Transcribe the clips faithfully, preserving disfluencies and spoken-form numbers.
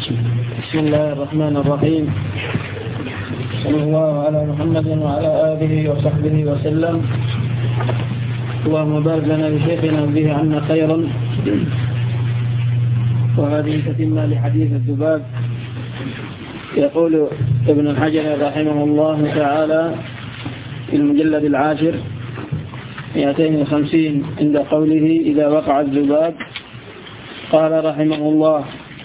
بسم الله الرحمن الرحيم. صلى الله على محمد وعلى آله وصحبه وسلم. اللهم بارك لنا بشيخنا به عنا خيرا. وهذه تتمة لحديث الذباب. يقول ابن الحجر رحمه الله تعالى في المجلد العاشر مئتين وخمسين عند قوله إذا وقع الذباب، قال رحمه الله: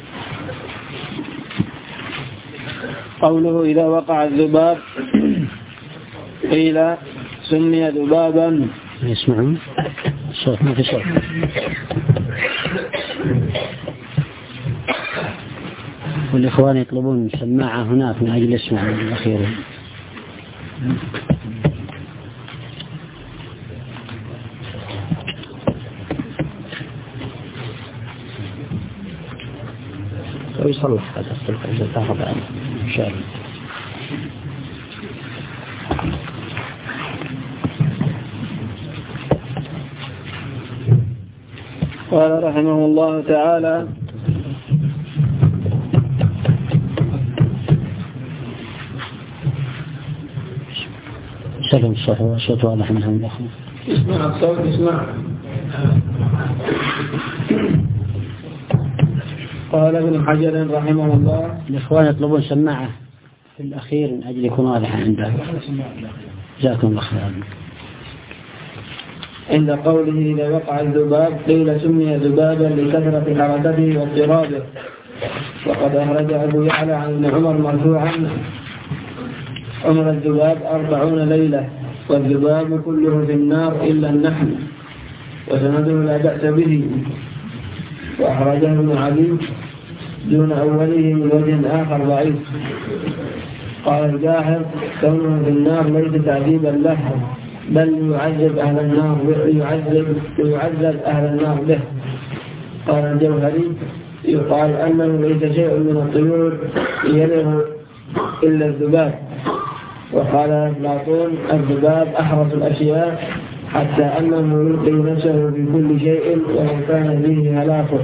قوله إذا وقع الذباب قيل سمي ذبابا. يسمعون صوت؟ ما في صوت. والإخوان يطلبون سماعة هناك من أجل يسمع الأخير. ويصلح هذا الصلح إذا تاخذ عنه إن شاء الله. قال رحمه الله تعالى: سلم الصوت والصوت واضح منهم الأخوة. اسمع الصوت، اسمع. قال ابن حجر رحمه الله: الإخوان يطلبون سماعة في الأخير من أجل يكون واضحا عنده. جاكم الله خير. عند قوله إذا وقع الذباب قيل سمي ذبابا لكثرة حركته واضطرابه. وقد أخرج أبو يعلى عن ابن عمر مرفوعا: عمر الذباب أربعون ليلة والذباب كله في النار إلا النحل، وسنده لا بأس به. وأخرجه ابن علي دون أوله من وجه آخر ضعيف. قال الجاحظ: كونه في النار ليس تعذيبا له، بل يعذب أهل النار يعذب يعذب أهل النار به. قال الجوهري: يقال أنه ليس شيء من الطيور يلغ إلا الذباب. وقال أفلاطون: الذباب أحرص الأشياء حتى أنه يلقي نفسه في كل شيء ولو كان فيه هلاكه.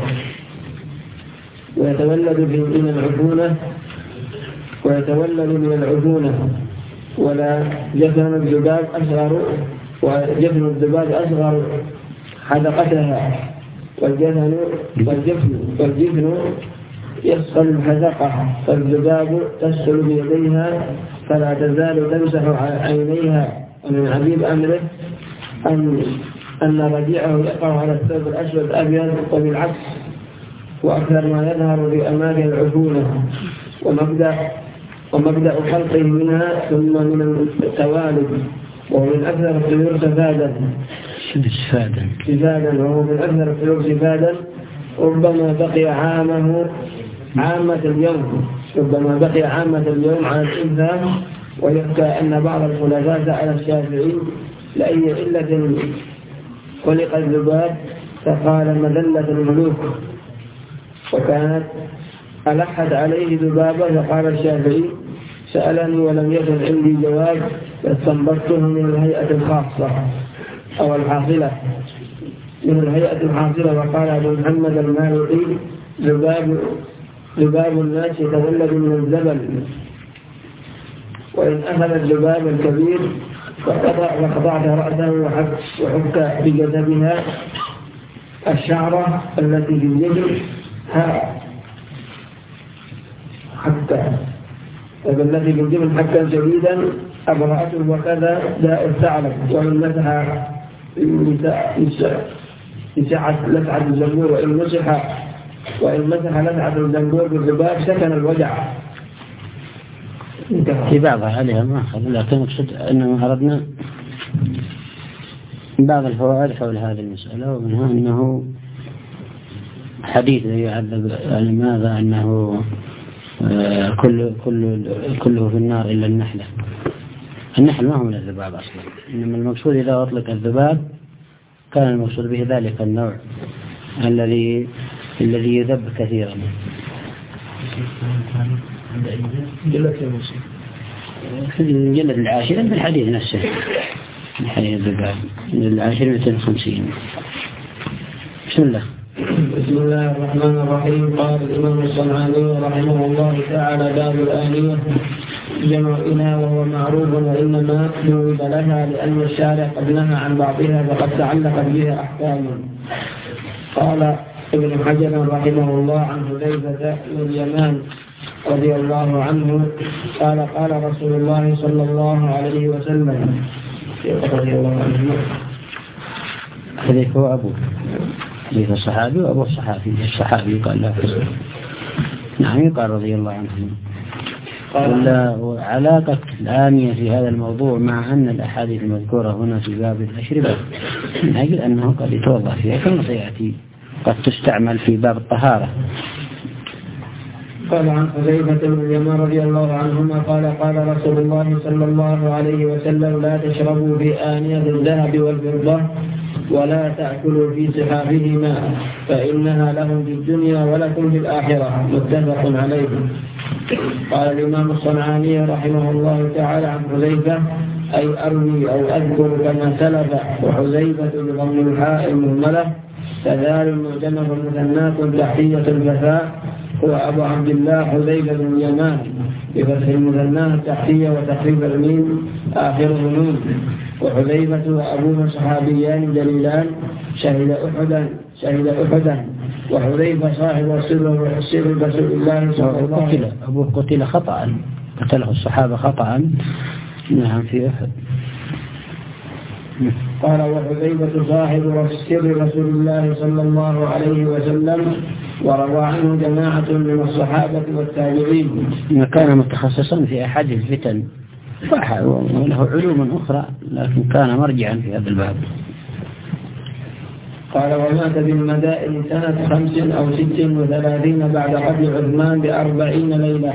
ويتولد من العفونة ويتولد من العفونة ولا جفن الذباب أصغر وجفن الذباب أصغر حدقتها، والجفن والجفن والجفن يسقل الحدقة، فالذباب تسقل بيديها فلا تزال تمسح عينيها. ومن عجيب أمره أن أن رجيعه يقع على الثوب الأسود أبيض وبالعكس، وأكثر ما يظهر في أماكن العفونة. ومبدأ ومبدأ خلقه منها ثم من التوالد، وهو من أكثر الطيور سفادا سفادا سفادا وهو من أكثر الطيور سفادا. ربما بقي عامه عامة اليوم ربما بقي عامة اليوم على الإنسان. ويحكى أن بعض الخلفاء سأل الشافعي لأي علة خلق الذباب، فقال: مذلة الملوك. وكانت ألحت عليه ذبابة، فقال الشافعي: سألني ولم يكن عندي جواب، فاستنبطته من الهيئة الخاصة أو الحاصلة من الهيئة الحاصلة. وقال أبو محمد المالكي: ذباب ذباب الناس يتولد من الزبل، وإن أخذ الذباب الكبير فقطعت رأسه وحك بجذبها الشعرة التي في الجذب حتى التي في الجبل حكا شديدا أبرأته، وكذا داء الثعلب. ومن مسح مسحت لسعة الزنبور وإن مسح وإن مسح لسعة الزنبور بالذباب سكن الوجع. في بعضها عليها ما أخذ، لكن أقصد أننا أردنا بعض الفوائد حول هذه المسألة، ومنها أنه حديث يعذب لماذا أنه كل كل كله في النار إلا النحلة. النحل ما هو من الذباب أصلا، إنما المقصود إذا أطلق الذباب كان المقصود به ذلك النوع الذي الذي يذب كثيرا. في الجلد العاشر من الحديث نفسه، من حديث الذباب العاشر مئتين وخمسين. بسم الله. بسم الله الرحمن الرحيم. قال الإمام الصنعاني رحمه الله تعالى: باب الآنية جمع إناء وهو معروف، وإنما نوب لها لأن الشارع قد نهى عن بعضها فقد تعلقت بها أحكام. قال ابن حجر رحمه الله عن حذيفة بن اليمان رضي الله عنه قال: قال رسول الله صلى الله عليه وسلم رضي الله عنه. حذيفة هو أبوه، حذيفة الصحابي وأبوه الصحابي. الصحابي قال لا حزن. نعم يقال رضي الله عنه. وعلاقة الآنية في هذا الموضوع مع أن الأحاديث المذكورة هنا في باب الأشربة من أجل أنه قد يتوضأ فيها كما سيأتي، قد تستعمل في باب الطهارة. قال عن حذيفة بن اليمان رضي الله عنهما قال: قال رسول الله صلى الله عليه وسلم: لا تشربوا في آنية الذهب والفضة ولا تأكلوا في صحافهما فإنها لهم في الدنيا ولكم في الآخرة. متفق عليه. قال الإمام الصنعاني رحمه الله تعالى عن حذيفة: أي أروي أو أذكر كما سلف. وحذيفة بضم الحاء المهملة كذال معجمة مثناة تحتية الجفاء هو أبو عبد الله حذيفة بن اليمان بفتح المثناه التحتية وتخفيف الميم آخره نون. وحذيفة وأبوه صحابيان جليلان شهد أحدا شهد أحدا وحذيفة صاحب السر سر رسول الله صلى الله عليه وسلم. أبوه قتل خطأ، قتله الصحابة خطأ نعم في أحد. قال: وحذيفة صاحب سر رسول الله صلى الله عليه وسلم، وروى عنه جماعة من الصحابة والتابعين. كان متخصصا في أحد الفتن وله علوم أخرى، لكن كان مرجعا في هذا الباب. قال: ومات بالمدائن سنة خمس أو ست وثلاثين بعد قتل عثمان بأربعين ليلة.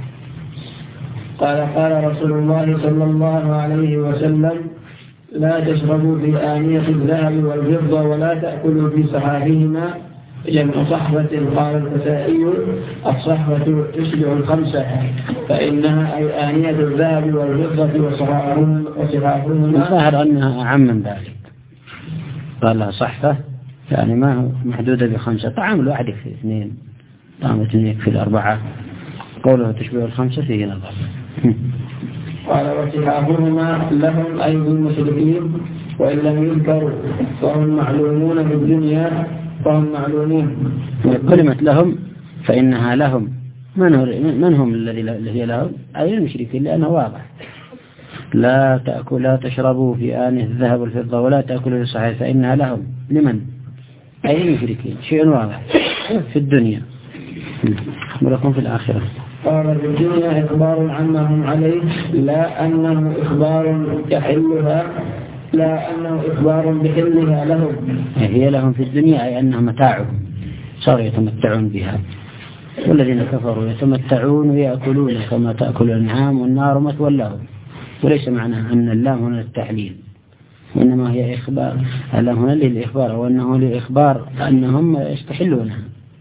قال: قال رسول الله صلى الله عليه وسلم: لا تشربوا في آنية الذهب والفضة ولا تأكلوا في صحافهما جمع صحبة. قال الكسائي: الصحبة تشبع الخمسة فإنها أي آنية الذهب والفضة وصحافهما. الظاهر أنها أعم من ذلك. قال لها صحفة يعني ما محدودة بخمسة، طعام الواحد في اثنين، طعام اثنين في الأربعة. قوله تشبع الخمسة فيه نظر. قال: وصحافهما لهم أي المشركين وإن لم يذكروا فهم معلومون في الدنيا فهم معلومون. كلمة لهم فإنها لهم، من هم الذي لهم؟ أي المشركين، لأنه واضح. لا تأكل لا تشربوا في آنية الذهب والفضة ولا تأكلوا في الصحيح فإنها لهم. لمن؟ أي المشركين، شيء واضح في الدنيا ولكم في الآخرة. قال: في الدنيا إخبار عما هم عليه لا أنه إخبار يحلها لا أنه إخبار بحلها لهم. هي لهم في الدنيا أي أنها متاعهم، صاروا يتمتعون بها. والذين كفروا يتمتعون ويأكلون كما تأكل الأنعام والنار مثوى لهم. وليس معنى أن اللام هنا التحليل، وإنما هي إخبار. اللام هنا للإخبار، وأنه لإخبار أنهم يستحلونها.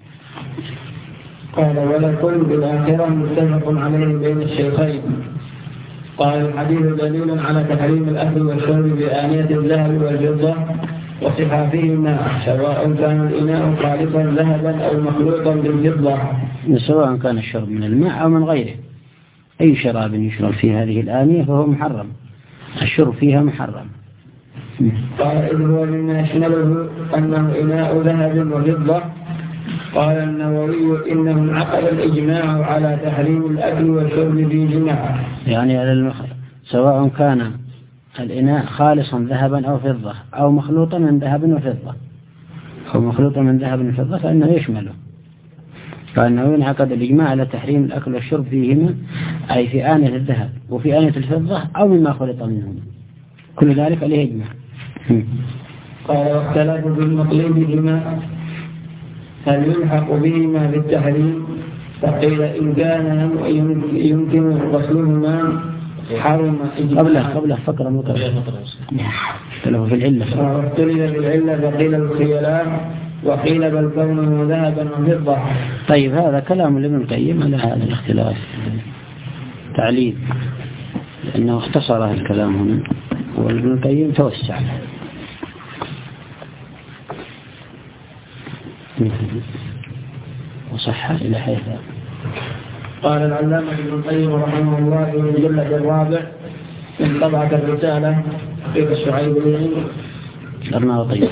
قال: ولكل بالآخرة متفق عليه بين الشيخين. قال: الحديث دليل على تحريم الأكل والشرب بآنية الذهب والفضة وصحافهما سواء كان الإناء خالصا ذهبا أو مخلوطا بالفضة، سواء كان الشرب من الماء أو من غيره. أي شراب يشرب في هذه الآنية فهو محرم، الشرب فيها محرم. قال: إذ هو مما يشمله أنه إناء ذهب وفضة. قال النووي: إنهم عقد الإجماع على تحريم الأكل والشرب في جماع، يعني سواء كان الإناء خالصا ذهبا أو فضة أو مخلوطا من ذهب وفضة أو مخلوطا من ذهب وفضة فإنه يشمله. قال النووي: عقد الإجماع على تحريم الأكل والشرب فيهما أي في آنية الذهب وفي آنية الفضة أو مما خلط منهم، كل ذلك عليه إجماع. قال: واختلفوا في المطلوب بهما هل يلحق بهما بالتحريم؟ فقيل إن كان يمكن غسلهما حرم إجماعا. قبله قبله فقرة مطلقة اختلفوا في العلة. واختلف في العلة فقيل الخيلاء وقيل بل كونه ذهبا وفضة. طيب هذا كلام لابن القيم على هذا الاختلاف تعليل، لأنه اختصر الكلام هنا وابن القيم توسع. وصح إلى حيث. قال العلامة ابن القيم رحمه الله في المجلد الرابع من طبعة الرسالة في الشعيبيين الأرناؤوطيين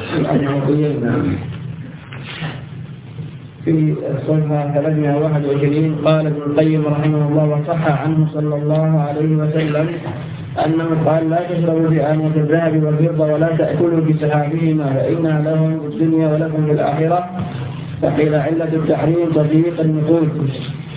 في الصفحة ثلاثمائة وواحد وعشرين قال ابن القيم رحمه الله وصح عنه صلى الله عليه وسلم أنه قال لا تشربوا بآنية الذهب والفضة ولا تأكلوا بسحابهما فإنها لهم في الدنيا ولكم في الآخرة. فقيل علة التحريم تضييق النقود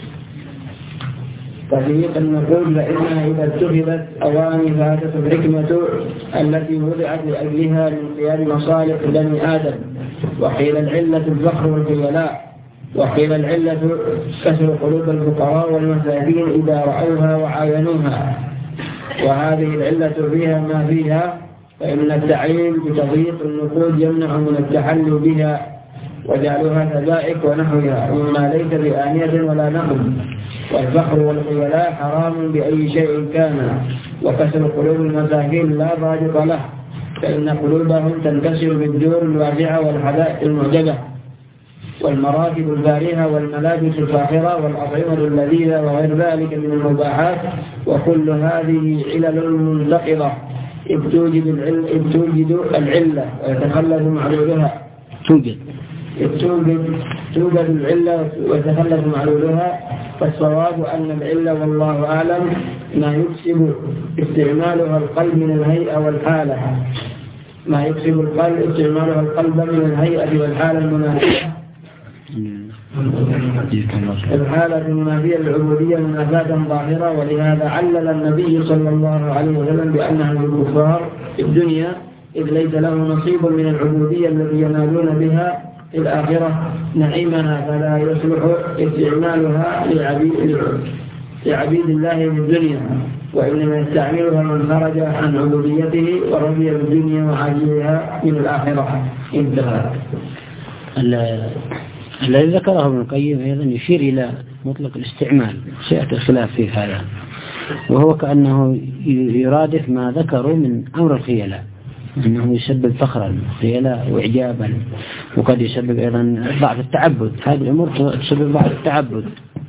تضييق النقود فإنها إذا اتخذت أواني فاتت الحكمة التي وضعت لأجلها من قيام مصالح بني آدم. وقيل العلة الفقر والخيلاء وقيل العلة كسر قلوب الفقراء والمساكين إذا رأوها وعاينوها. وهذه العلة فيها ما فيها فإن التعليل بتضييق النقود يمنع من التحلي بها وجعلها سبائك ونحوها مما ليس بآنية ولا نقد. والفقر والخيلاء حرام بأي شيء كان. وكسر قلوب المساكين لا رادق له فإن قلوبهم تنكسر بالدور الواسعة والحدائق المعجبة والمراكب الفارهة والملابس الفاخرة والأطعمة اللذيذة وغير ذلك من المباحات. وكل هذه علل منتقضة إذ توجد العلة, إذ توجد العلة ويتخلف معلولها توجد توجد توجد العلة ويتخلف معلولها. فالصواب أن العلة والله أعلم ما يكسب استعمالها القلب من الهيئة والحالة ما يكسب القلب استعمالها القلب من الهيئة والحالة المناسبة الحالة المنافية للعبودية منافاة ظاهرة. ولهذا علل النبي صلى الله عليه وسلم بأنها للكفار في الدنيا إذ ليس له نصيب من العبودية التي ينالون بها في الآخرة نعيمها فلا يصلح استعمالها لعبيد, لعبيد الله في الدنيا وإنما يستعملها من خرج عن عبوديته ورضي بالدنيا وعاجلها من الآخرة. انتهى. الذي ذكره ابن القيم أيضا يشير إلى مطلق الاستعمال سيأتي الخلاف في هذا وهو كأنه يرادف ما ذكروا من أمر الخيلاء أنه يسبب فخرا خيلاء وإعجابا وقد يسبب أيضا ضعف التعبد. هذه الأمور تسبب ضعف التعبد.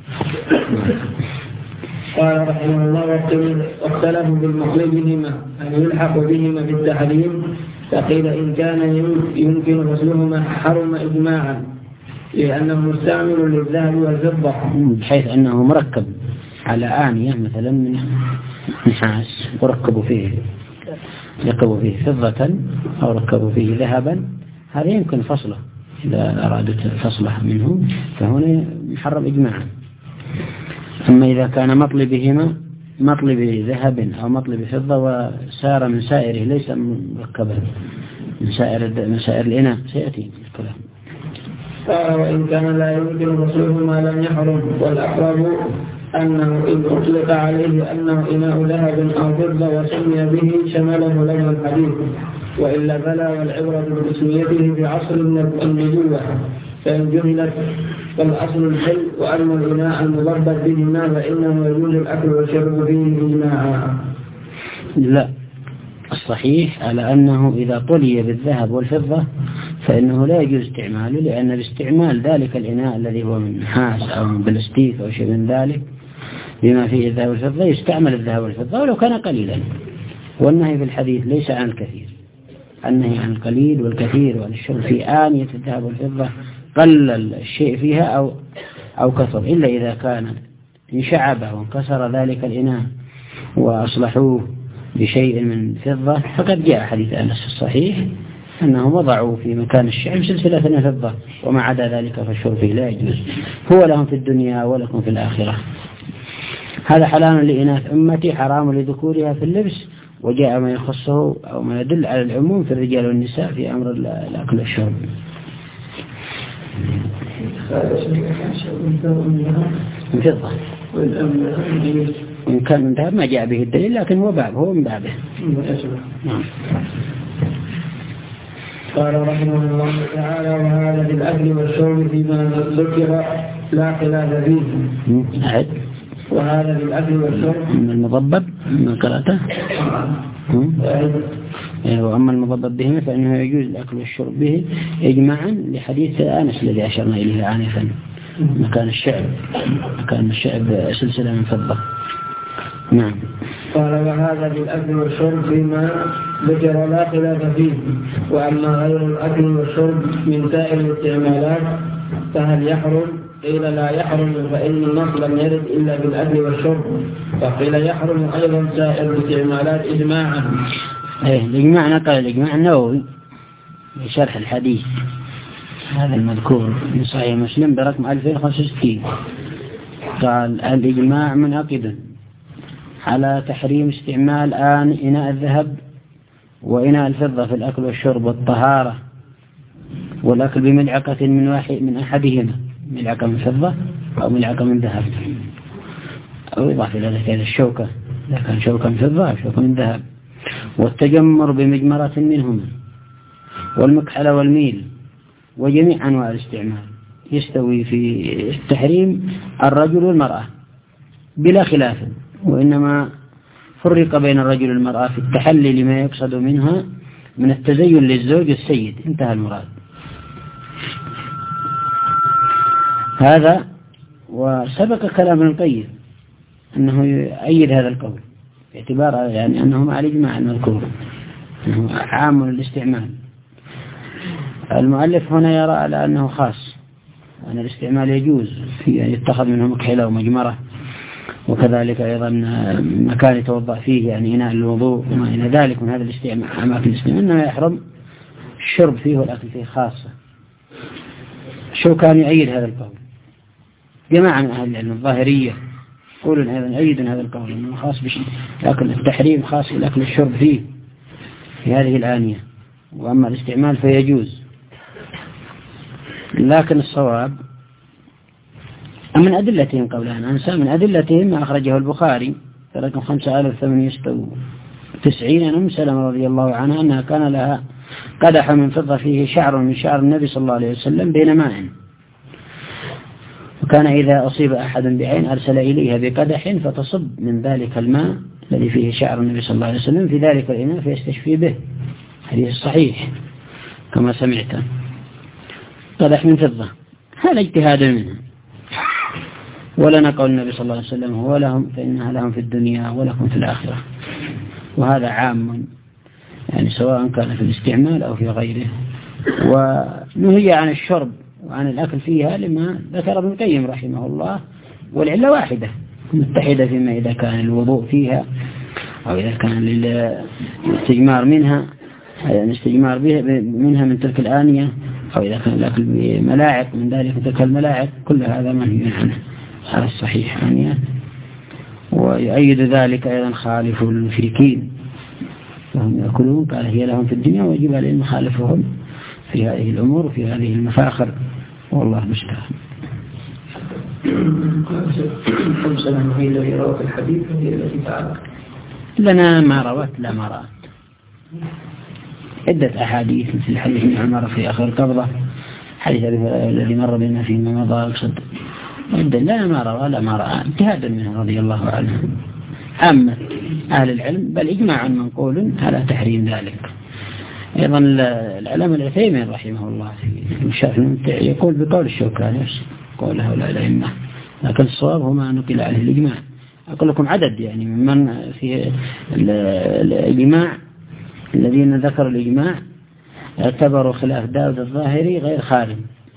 قال رحمه الله واختلفوا بالمطلوبهما أن يلحق بهما في التحريم. فقيل إن كان يمكن غسلهما حرم إجماعا لأنه مستعمل للذهب والفضة بحيث أنه مركب على آنية مثلا من نحاس وركبوا فيه ركبوا فيه فضة أو ركبوا فيه ذهبا هذا يمكن فصله إذا أرادت فصله منه فهنا محرم إجماعا. أما إذا كان مطلبهما مطلب ذهب أو مطلب فضة وسار من سائره ليس مركبا من سائر من سائر الإناء سيأتي الكلام. قال وإن كان لا يمكن غسلهما لم يحرم. والأقرب أنه إن أطلق عليه أنه إناء ذهب أو فضة وسمي به شمله له الحديث وإلا فلا والعبرة بتسميته في عصر النبوة فإن جهلت فالأصل الحل. وأما الإناء المضبط بهما فإنه يجوز الأكل والشرب فيه إجماعا. لا الصحيح على أنه إذا طلي بالذهب والفضة فإنه لا يجوز استعماله لأن الاستعمال ذلك الإناء الذي هو من نحاس أو من بلاستيك أو شيء من ذلك بما فيه الذهب والفضة يستعمل الذهب والفضة ولو كان قليلا. والنهي في الحديث ليس عن الكثير النهي عن القليل والكثير وعن الشرب في آنية الذهب والفضة قل الشيء فيها أو أو كثر إلا إذا كان انشعب وانكسر ذلك الإناء وأصلحوه بشيء من فضة فقد جاء حديث أنس الصحيح أنه وضعوا في مكان الشعب سلسلة من فضة وما عدا ذلك فالشرب فيه لا يجوز. هو لهم في الدنيا ولكم في الآخرة. هذا حلال لإناث أمتي حرام لذكورها في اللبس. وجاء ما يخصه أو ما يدل على العموم في الرجال والنساء في أمر الأكل والشرب. من فضة إن كان من ذهب ما جاء به الدليل لكن هو باب هو من بابه. نعم. قال رحمه الله تعالى وهذا في الأكل والشرب فيما ذكر لا خلاف فيه. أعد. وهذا في الأكل والشرب من المضبب من قراءته وأما المضبط بهما فإنه يجوز الأكل والشرب به إجماعا لحديث أنس الذي أشرنا إليه آنفا مكان الشعب مكان الشعب سلسلة من فضة. نعم. قال وهذا بالأكل والشرب فيما ذكر لا خلاف فيه، وأما غير الأكل والشرب من سائر الاستعمالات فهل يحرم؟ قيل لا يحرم، فإن النص لم يرد إلا بالأكل والشرب، فقيل يحرم أيضا سائر الاستعمالات إجماعا. إيه الإجماع نقل الإجماع النووي بشرح الحديث هذا المذكور من صحيح مسلم برقم ألفين وخمسة وستين، قال الإجماع منعقد على تحريم استعمال آن إناء الذهب وإناء الفضة في الأكل والشرب والطهارة، والأكل بملعقة من واحد من أحدهما، ملعقة من فضة أو ملعقة من ذهب، أو يضاف إلى ذلك الشوكة إذا كان شوكة من فضة أو شوكة من ذهب، والتجمر بمجمرة منهما، والمكحلة والميل، وجميع أنواع الاستعمال يستوي في التحريم الرجل والمرأة بلا خلاف، وإنما فرق بين الرجل والمرأة في التحلي لما يقصد منها من التزين للزوج السيد، انتهى المراد. هذا وسبق كلام ابن القيم أنه يؤيد هذا القول باعتبار يعني أنه مع الإجماع المذكور أنه عام للاستعمال. المؤلف هنا يرى على أنه خاص، أن الاستعمال يجوز في أن يتخذ منه مكحلة ومجمرة، وكذلك أيضا مكان يتوضأ فيه يعني إناء الوضوء وما إلى ذلك من هذا الاستعمال أماكن الاستعمال، إنما يحرم الشرب فيه والأكل فيه خاصة. شو كان يؤيد هذا القول جماعة من أهل العلم الظاهرية يقولون أيضا يؤيدون هذا القول أنه خاص بشيء، لكن التحريم خاص بالأكل والشرب فيه في هذه الآنية، وأما الاستعمال فيجوز. لكن الصواب من أدلتهم قولان أنسى من أدلتهم ما أخرجه البخاري رقم خمسة آلاف ثمانية وتسعين عن أم سلمة رضي الله عنها أنها كان لها قدح من فضة فيه شعر من شعر النبي صلى الله عليه وسلم بين ماء، وكان إذا أصيب أحد بعين أرسل إليها بقدح فتصب من ذلك الماء الذي فيه شعر النبي صلى الله عليه وسلم في ذلك الإناء فيستشفي به، حديث صحيح كما سمعت. قدح من فضة هذا اجتهاد منه، ولنا قول النبي صلى الله عليه وسلم هو لهم فإنها لهم في الدنيا ولكم في الآخرة، وهذا عام يعني سواء كان في الاستعمال أو في غيره. ونهي عن الشرب وعن الأكل فيها لما ذكر ابن القيم رحمه الله، والعلة واحدة متحدة فيما إذا كان الوضوء فيها أو إذا كان للاستجمار منها يعني الاستجمار منها من تلك الآنية، أو إذا كان الأكل بملاعق من ذلك تلك الملاعق، كل هذا منهي عنه على الصحيح آنية. ويؤيد ذلك أيضا خالف المشركين فهم يأكلون قال هي لهم في الدنيا ويجب عليهم مخالفهم في هذه الأمور وفي هذه المفاخر، والله مستعان. خمسة هي التي روت الحديث هي التي تعالى لنا ما روت لا ما رأت عدة أحاديث مثل حديث ابن عمر في آخر القبضة، حديث الذي مر بنا فيما مضى أقصد عدة لا ما روى لا ما رأى اجتهادا منه رضي الله عنه عامة أهل العلم، بل إجماع منقول على تحريم ذلك. أيضا العلامة العثيمين رحمه الله في الشرح الممتع يقول بقول الشوكاني قول هؤلاء الأئمة، لكن الصواب هو ما نقل عليه الإجماع. أقول لكم عدد يعني من في الإجماع الذين ذكروا الإجماع اعتبروا خلاف داود الظاهري غير خارج،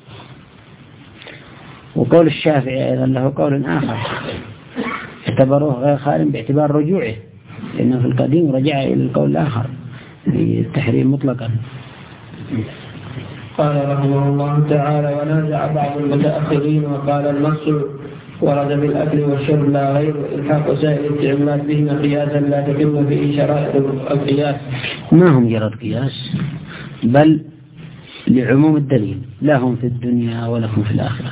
وقول الشافعي أيضا له قول آخر اعتبروه غير خارج باعتبار رجوعه، لأنه في القديم رجع إلى القول الآخر بالتحريم مطلقا. قال رحمه الله تعالى ونازع بعض المتأخرين وقال النص ورد بالأكل والشرب لا غير، إلحاق وسائل الاستعمالات بهما قياسا لا تتم فيه شرائط القياس. ما هم مجرد قياس بل لعموم الدليل لهم في الدنيا ولكم في الآخرة،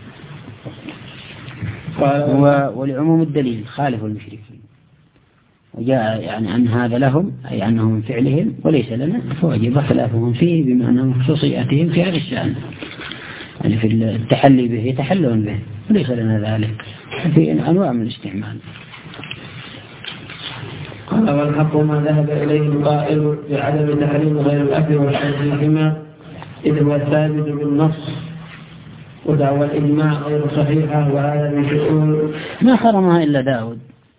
ولعموم الدليل خالف المشركين، وجاء يعني أن هذا لهم أي أنه من فعلهم وليس لنا، فوجب خلافهم فيه بما أنهم خصوصياتهم في هذا الشأن، يعني في التحلي به يتحلون به وليس لنا ذلك في أنواع من الاستعمال. قال والحق ما ذهب إليه القائل بعدم تحريم غير الأكل والشرب فيهما إذ هو الثابت بالنص، ودعوى الإجماع غير صحيحة، وهذا من شؤون ما حرمها إلا داود.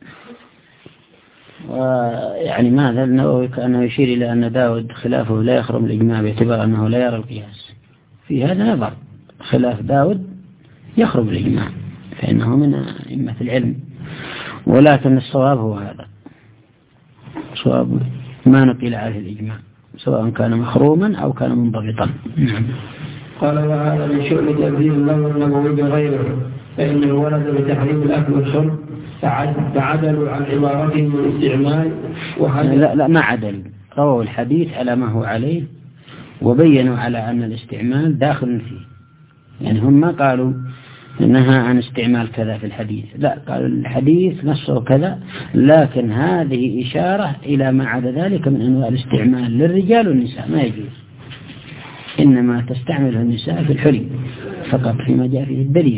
ويعني ماذا النووي كأنه يشير إلى أن داود خلافه لا يخرم الإجماع باعتبار أنه لا يرى القياس. في هذا نظر، خلاف داود يخرم الإجماع فإنه من أئمة العلم، ولكن الصواب هو هذا، صواب ما نقل عليه الإجماع سواء كان مخروما أو كان منضبطا. قال وهذا من شؤم تبديل اللفظ النبوي بغيره، فإنه ورد بتحريم الأكل والشرب فعدلوا عن عبارتهم بالاستعمال. لا لا ما عدل، رووا الحديث على ما هو عليه وبينوا على أن الاستعمال داخل فيه. يعني هم ما قالوا نهى عن استعمال كذا في الحديث، لا، قالوا الحديث نصه كذا، لكن هذه إشارة إلى ما عدا ذلك من أنواع الاستعمال للرجال والنساء ما يجوز، إنما تستعمله النساء في الحلي فقط فيما جاء فيه الدليل.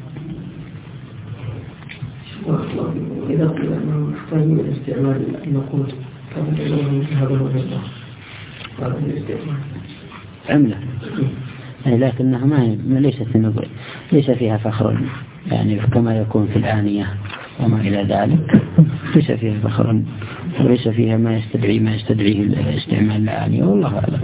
إذا قيل أنه محتاج إلى استعمال النقود كما يقولون هذا هو الفضة، هذا الاستعمال عملة، لكنها ما ليست النقود ليس فيها فخر، يعني كما يكون في الآنية وما إلى ذلك، ليس فيها فخر وليس فيها ما يستدعي ما يستدعيه الاستعمال الآنية، والله أعلم.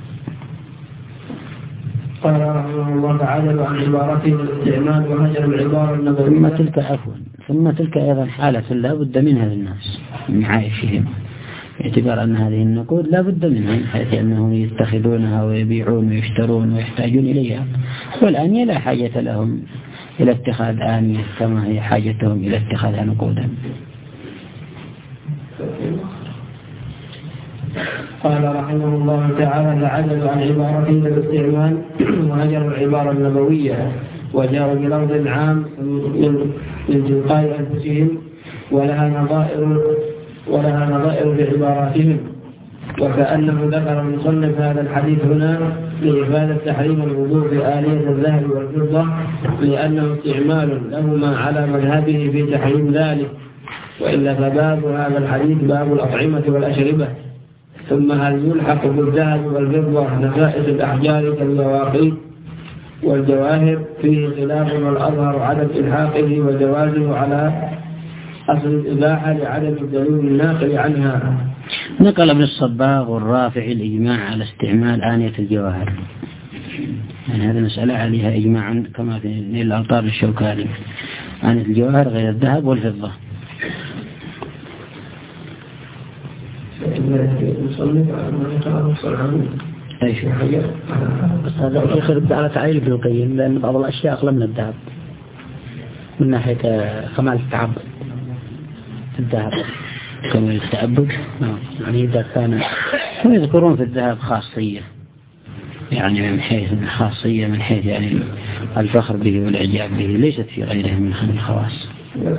قال رحمه الله تعالى عن عبارته الاستعمال وهجر العبارة النبوية. ثم تلك عفوا ثم تلك أيضا حالة لا بد منها للناس من عائشهم، باعتبار أن هذه النقود لا بد منها، حيث أنهم يتخذونها ويبيعون ويشترون ويحتاجون إليها، والآنية لا حاجة لهم إلى اتخاذ آنية كما هي حاجتهم إلى اتخاذها نقودا. قال رحمه الله تعالى فعدلوا عن عبارته بالاستعمال وهجروا العبارة النبوية وجاءوا بلفظ عام من تلقاء أنفسهم ولها نظائر ولها نظائر في عباراتهم، وكأنه ذكر المصنف هذا الحديث هنا لإفادة تحريم الوضوء بآلية الذهب والفضة، لأنه استعمال لهما على مذهبه في تحريم ذلك، وإلا فباب هذا الحديث باب الأطعمة والأشربة. ثم هل يلحق بالذهب والفضة نفائس الأحجار كاليواقيت والجواهر؟ فيه خلاف، والأظهر عدم إلحاقه وجوازه على أصل الإباحة لعدم الدليل الناقل عنها. نقل ابن الصباغ والرافع الإجماع على استعمال آنية الجواهر، يعني هذه مسألة عليها إجماعا كما في نيل الأوطار الشوكاني، آنية الجواهر غير الذهب والفضة. أي شيء بس هذا يخرب على تعليل ابن القيم، لأن بعض الأشياء أغلى من الذهب من ناحية كمال التعبد الذهب كمال التعبد. يعني إذا كان يذكرون في الذهب خاصية، يعني من حيث خاصية من حيث يعني الفخر به والإعجاب به، ليست في غيره من الخواص.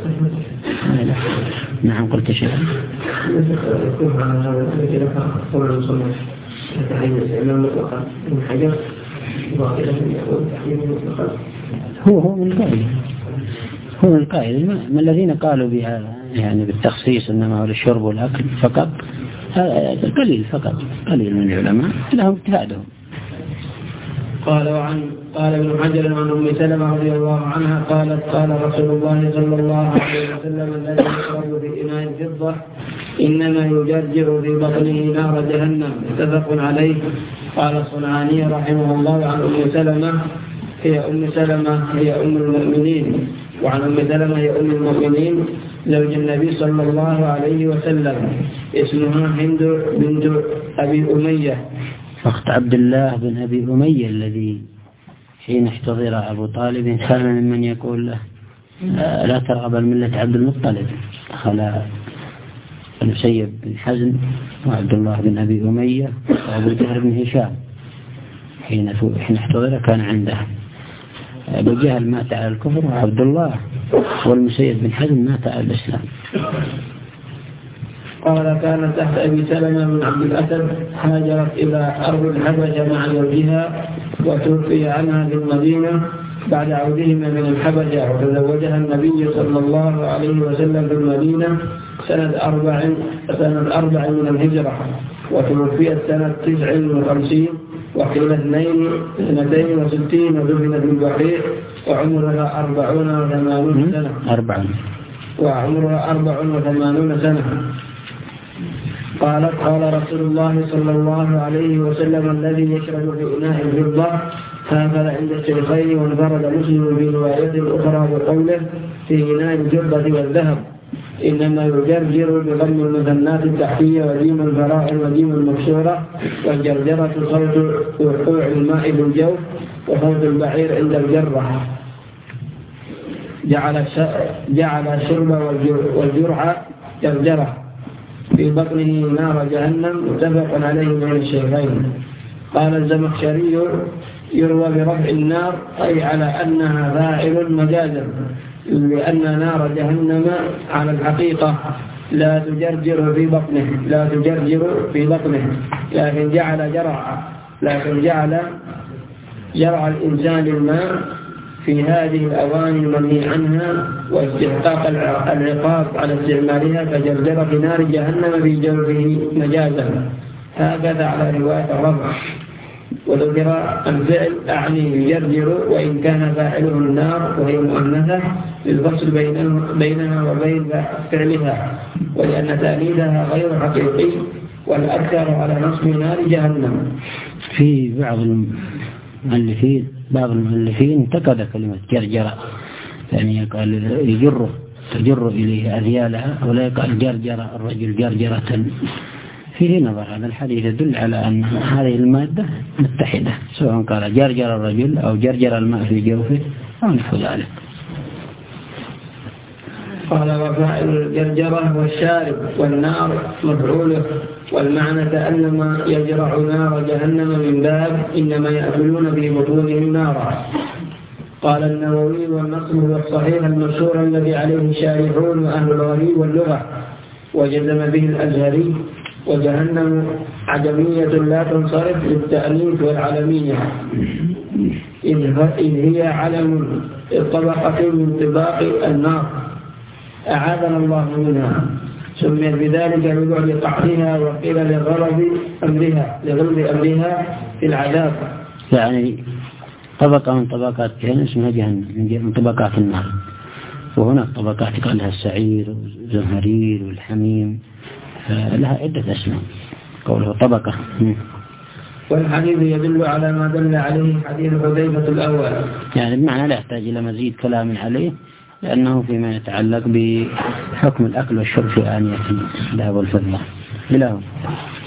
نعم قلت شيئا. هو هو من القائل هو من القائل ما الذين قالوا بهذا يعني بالتخصيص إنما هو للشرب والأكل فقط، قليل فقط قليل من العلماء لهم اجتهادهم. قال وعن قال ابن حجر عن أم سلمة رضي الله عنها قالت قال رسول الله صلى الله عليه وسلم الذي يشرب في إناء الفضة إنما يجرجر في بطنه نار جهنم، متفق عليه. قال الصنعاني رحمه الله عن أم سلمة هي أم سلمة هي أم المؤمنين، وعن أم سلمة هي أم المؤمنين زوج النبي صلى الله عليه وسلم، اسمها هند بنت أبي أمية أخت عبد الله بن أبي أمية الذي حين احتضر أبو طالب كان ممن يقول له لا ترغب الملة عبد المطلب. دخل المسيب بن حزن وعبد الله بن أبي أمية وأبو جهل بن هشام حين حين احتضر كان عنده. أبو جهل مات على الكفر وعبد الله والمسيب بن حزن مات على الإسلام. قال كانت تحت أبي سلمة من عبد الأسد هاجرت إلى أرض الحبشة مع زوجها وتوفي عنها في المدينة بعد عودهما من الحبشة، وتزوجها النبي صلى الله عليه وسلم في المدينة سنة أربع سنة أربع من الهجرة، وتوفيت سنة تسع وخمسين، وقيل اثنين اثنتين وستين، ودفنت بالبقيع، وعمرها أربعون وثمانون سنة. أربعون وعمرها أربع وثمانون سنة. قالت: قال رسول الله صلى الله عليه وسلم: الذي يشرب في إناء الفضة هكذا عند الشيخين، وانفرد مسلم في رواية أخرى بقوله: في إناء الفضة والذهب، إنما يجرجر بضم المثنات التحتية وجيم الفراء وجيم المكسورة، والجرجرة صوت وقوع الماء بالجوف، وصوت البعير عند الجرة. جعل جعل الشرب والجرعة جرجرة في بطنه نار جهنم، متفق عليه من الشيخين. قال الزمخشري: يروى برفع النار أي على أنها فاعل مجازا، لأن نار جهنم على الحقيقة لا تجرجر في بطنه لا تجرجر في بطنه لكن جعل جرع لكن جعل جرع الإنسان الماء في هذه الأواني المنهي عنها، واستحقاق العقاب على استعمالها كجرجرة نار جهنم في جوفه مجازا، هكذا على رواية الرفع. وذكر الفعل أعني يجرجر، وإن كان فاعله النار وهي مؤنثة، للفصل بينها وبين فعلها، ولأن تأنيثها غير حقيقي، والأكثر على نصب نار جهنم. في بعض المؤلفين بعض المؤلفين انتقد كلمة جرجرة، يعني قال يجر تجر إليه أذيالها، ولا يقال جرجر الرجل جرجرة. فيه نظر. هذا الحديث يدل على أن هذه المادة متحدة، سواء قال جرجر الرجل أو جرجر الماء في جوفه أو نحو ذلك. قال: وفاعل الجرجرة والشارب، والنار مفعوله، والمعنى كأنما يجرع نار جهنم من باب إنما يأكلون في بطونهم نارا. قال النووي: والنصر هو الصحيح المشهور الذي عليه الشارحون وأهل الغريب واللغة، وجزم به الأزهري. وجهنم عجمية لا تنصرف للتأنيث والعلمية، إذ هي علم الطبقة من طباق النار، أعاذنا الله منها. سميت بذلك لبعد قعدها، وقيل لغلظ أمرها لغلظ أمرها في العذاب. يعني طبقة من طبقات جهنم اسمها جهنم، من طبقات النار. وهناك طبقات قال لها السعير والزمهرير والحميم، لها عدة أسماء. قوله طبقة. والحديث يدل على ما دل عليه حديث حذيفة الأول، يعني بمعنى لا يحتاج إلى مزيد كلام عليه، لأنه فيما يتعلق بحكم الأكل والشرب في آنية الذهب والفضة. إلى هنا.